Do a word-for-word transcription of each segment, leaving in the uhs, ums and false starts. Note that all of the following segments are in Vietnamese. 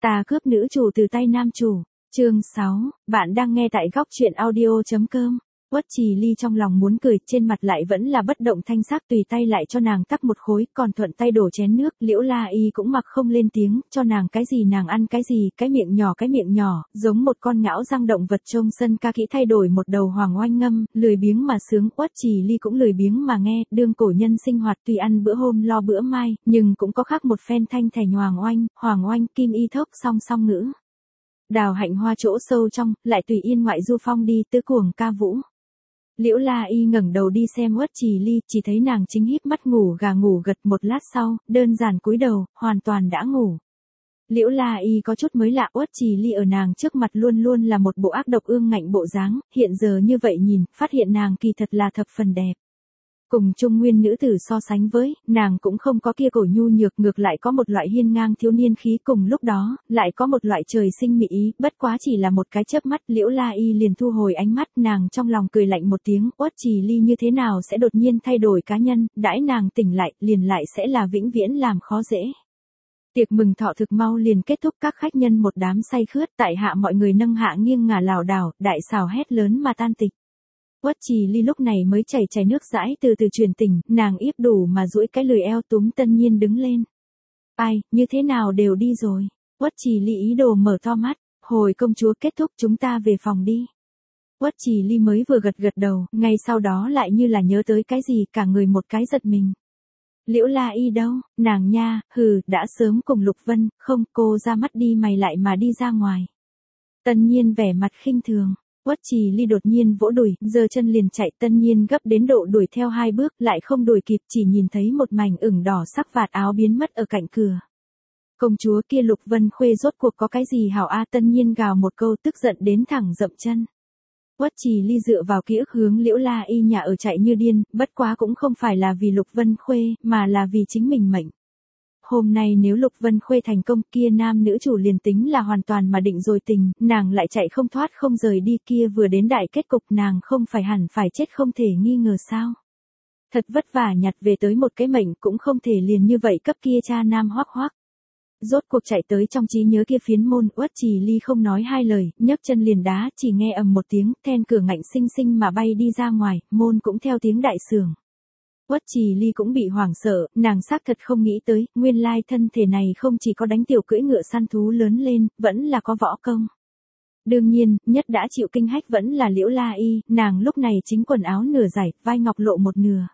Ta cướp nữ chủ từ tay nam chủ. Chương sáu, bạn đang nghe tại góc truyện audio chấm com. Uất Trì Ly trong lòng muốn cười, trên mặt lại vẫn là bất động thanh sắc, tùy tay lại cho nàng tắc một khối, còn thuận tay đổ chén nước. Liễu La Y cũng mặc không lên tiếng, cho nàng cái gì nàng ăn cái gì, cái miệng nhỏ cái miệng nhỏ, giống một con ngão răng động vật trông sân ca kỹ thay đổi một đầu hoàng oanh ngâm, lười biếng mà sướng. Uất Trì Ly cũng lười biếng mà nghe, đương cổ nhân sinh hoạt tuy ăn bữa hôm lo bữa mai, nhưng cũng có khác một phen thanh thẻ hoàng oanh, hoàng oanh kim y thốc song song ngữ. Đào hạnh hoa chỗ sâu trong, lại tùy yên ngoại du phong đi tứ cuồng ca vũ. Liễu La Y ngẩng đầu đi xem Uất Trì Ly, chỉ thấy nàng chính híp mắt ngủ gà ngủ gật, một lát sau, đơn giản cúi đầu, hoàn toàn đã ngủ. Liễu La Y có chút mới lạ, Uất Trì Ly ở nàng trước mặt luôn luôn là một bộ ác độc ương ngạnh bộ dáng, hiện giờ như vậy nhìn, phát hiện nàng kỳ thật là thập phần đẹp. Cùng trung nguyên nữ tử so sánh với, nàng cũng không có kia cổ nhu nhược, ngược lại có một loại hiên ngang thiếu niên khí, cùng lúc đó, lại có một loại trời sinh mỹ ý, bất quá chỉ là một cái chớp mắt. Liễu La Y liền thu hồi ánh mắt, nàng trong lòng cười lạnh một tiếng, Uất Trì Ly như thế nào sẽ đột nhiên thay đổi cá nhân, đãi nàng tỉnh lại, liền lại sẽ là vĩnh viễn làm khó dễ. Tiệc mừng thọ thực mau liền kết thúc, các khách nhân một đám say khướt, tại hạ mọi người nâng hạ nghiêng ngả lảo đảo, đại xào hét lớn mà tan tịch. Uất Trì Ly lúc này mới chảy chảy nước dãi từ từ truyền tỉnh, nàng yếp đủ mà duỗi cái lười eo túm Tân Nhiên đứng lên. Ai, như thế nào đều đi rồi. Uất Trì Ly ý đồ mở to mắt, hồi công chúa kết thúc chúng ta về phòng đi. Uất Trì Ly mới vừa gật gật đầu, ngay sau đó lại như là nhớ tới cái gì, cả người một cái giật mình. Liễu La Y đâu, nàng nha, hừ, đã sớm cùng Lục Vân, không, cô ra mắt đi mày lại mà đi ra ngoài. Tân Nhiên vẻ mặt khinh thường. Uất Trì Ly đột nhiên vỗ đùi, giơ chân liền chạy, Tân Nhiên gấp đến độ đuổi theo hai bước, lại không đuổi kịp, chỉ nhìn thấy một mảnh ửng đỏ sắc vạt áo biến mất ở cạnh cửa. Công chúa kia Lục Vân Khuê rốt cuộc có cái gì hảo a? Tân Nhiên gào một câu tức giận đến thẳng dậm chân. Uất Trì Ly dựa vào ký ức hướng Liễu La Y nhà ở chạy như điên, bất quá cũng không phải là vì Lục Vân Khuê, mà là vì chính mình mệnh. Hôm nay nếu Lục Vân Khuê thành công, kia nam nữ chủ liền tính là hoàn toàn mà định rồi tình, nàng lại chạy không thoát không rời đi, kia vừa đến đại kết cục nàng không phải hẳn phải chết không thể nghi ngờ sao. Thật vất vả nhặt về tới một cái mệnh cũng không thể liền như vậy cấp kia cha nam hoắc hoắc. Rốt cuộc chạy tới trong trí nhớ kia phiến môn, Uất Trì Ly không nói hai lời, nhấc chân liền đá, chỉ nghe ầm một tiếng, then cửa ngạnh xinh xinh mà bay đi ra ngoài, môn cũng theo tiếng đại sưởng. Uất Trì Ly cũng bị hoảng sợ, nàng xác thật không nghĩ tới, nguyên lai thân thể này không chỉ có đánh tiểu cưỡi ngựa săn thú lớn lên, vẫn là có võ công. Đương nhiên, nhất đã chịu kinh hách vẫn là Liễu La Y, nàng lúc này chính quần áo nửa giải, vai ngọc lộ một nửa.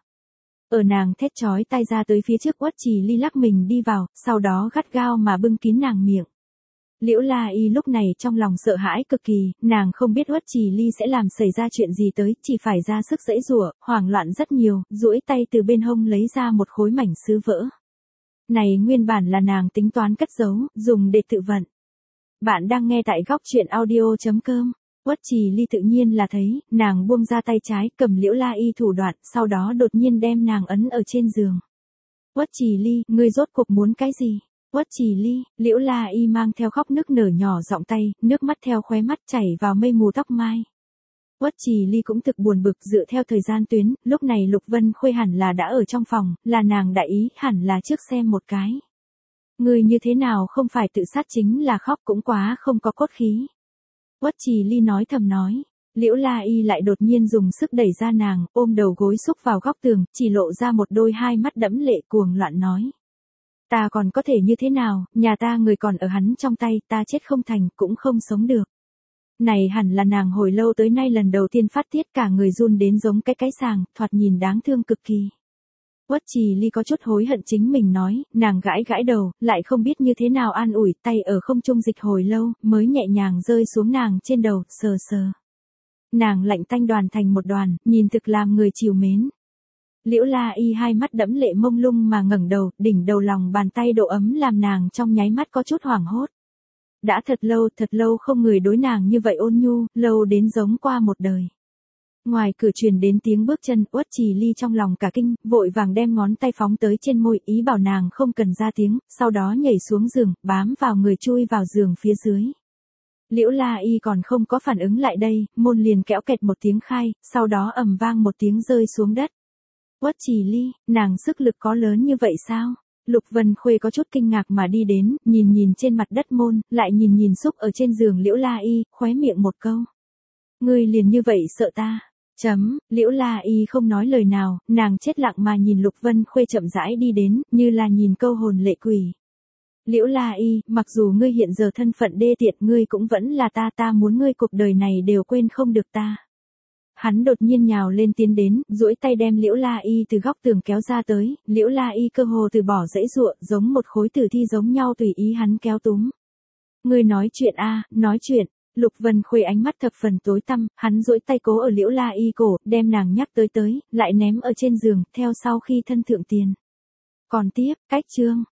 Ở nàng thét chói tai ra tới phía trước, Uất Trì Ly lắc mình đi vào, sau đó gắt gao mà bưng kín nàng miệng. Liễu La Y lúc này trong lòng sợ hãi cực kỳ, nàng không biết Uất Trì Ly sẽ làm xảy ra chuyện gì tới, chỉ phải ra sức giãy giụa, hoảng loạn rất nhiều, duỗi tay từ bên hông lấy ra một khối mảnh sứ vỡ. Này nguyên bản là nàng tính toán cất giấu, dùng để tự vận. Bạn đang nghe tại góc truyện audio chấm com. Uất Trì Ly tự nhiên là thấy, nàng buông ra tay trái, cầm Liễu La Y thủ đoạn, sau đó đột nhiên đem nàng ấn ở trên giường. Uất Trì Ly, ngươi rốt cuộc muốn cái gì? Uất Trì Ly, Liễu La Y mang theo khóc nức nở nhỏ giọng tay, nước mắt theo khóe mắt chảy vào mây mù tóc mai. Uất Trì Ly cũng thực buồn bực, dựa theo thời gian tuyến, lúc này Lục Vân Khuê hẳn là đã ở trong phòng, là nàng đại ý, hẳn là trước xem một cái. Người như thế nào không phải tự sát chính là khóc, cũng quá không có cốt khí. Uất Trì Ly nói thầm nói. Liễu La Y lại đột nhiên dùng sức đẩy ra nàng, ôm đầu gối xúc vào góc tường, chỉ lộ ra một đôi hai mắt đẫm lệ, cuồng loạn nói. Ta còn có thể như thế nào, nhà ta người còn ở hắn trong tay, ta chết không thành, cũng không sống được. Này hẳn là nàng hồi lâu tới nay lần đầu tiên phát tiết, cả người run đến giống cái cái sàng, thoạt nhìn đáng thương cực kỳ. Uất Trì Ly có chút hối hận chính mình nói, nàng gãi gãi đầu, lại không biết như thế nào an ủi, tay ở không trung dịch hồi lâu, mới nhẹ nhàng rơi xuống nàng trên đầu, sờ sờ. Nàng lạnh tanh đoàn thành một đoàn, nhìn thực làm người chiều mến. Liễu La Y hai mắt đẫm lệ mông lung mà ngẩng đầu, đỉnh đầu lòng bàn tay độ ấm làm nàng trong nháy mắt có chút hoảng hốt. Đã thật lâu, thật lâu không người đối nàng như vậy ôn nhu, lâu đến giống qua một đời. Ngoài cửa truyền đến tiếng bước chân, Uất Trì Ly trong lòng cả kinh, vội vàng đem ngón tay phóng tới trên môi, ý bảo nàng không cần ra tiếng, sau đó nhảy xuống giường, bám vào người chui vào giường phía dưới. Liễu La Y còn không có phản ứng lại đây, môn liền kéo kẹt một tiếng khai, sau đó ầm vang một tiếng rơi xuống đất. Uất Trì Ly, nàng sức lực có lớn như vậy sao? Lục Vân Khuê có chút kinh ngạc mà đi đến, nhìn nhìn trên mặt đất môn, lại nhìn nhìn xúc ở trên giường Liễu La Y, khóe miệng một câu. Ngươi liền như vậy sợ ta. Chấm, Liễu La Y không nói lời nào, nàng chết lặng mà nhìn Lục Vân Khuê chậm rãi đi đến, như là nhìn câu hồn lệ quỷ. Liễu La Y, mặc dù ngươi hiện giờ thân phận đê tiện, ngươi cũng vẫn là ta, ta muốn ngươi cuộc đời này đều quên không được ta. Hắn đột nhiên nhào lên tiến đến, duỗi tay đem Liễu La Y từ góc tường kéo ra tới, Liễu La Y cơ hồ từ bỏ dãy dụa, giống một khối tử thi giống nhau tùy ý hắn kéo túm. Ngươi nói chuyện a, nói chuyện. Lục Vân Khuê ánh mắt thập phần tối tăm, hắn duỗi tay cố ở Liễu La Y cổ, đem nàng nhắc tới tới, lại ném ở trên giường, theo sau khi thân thượng tiền. Còn tiếp, cách chương.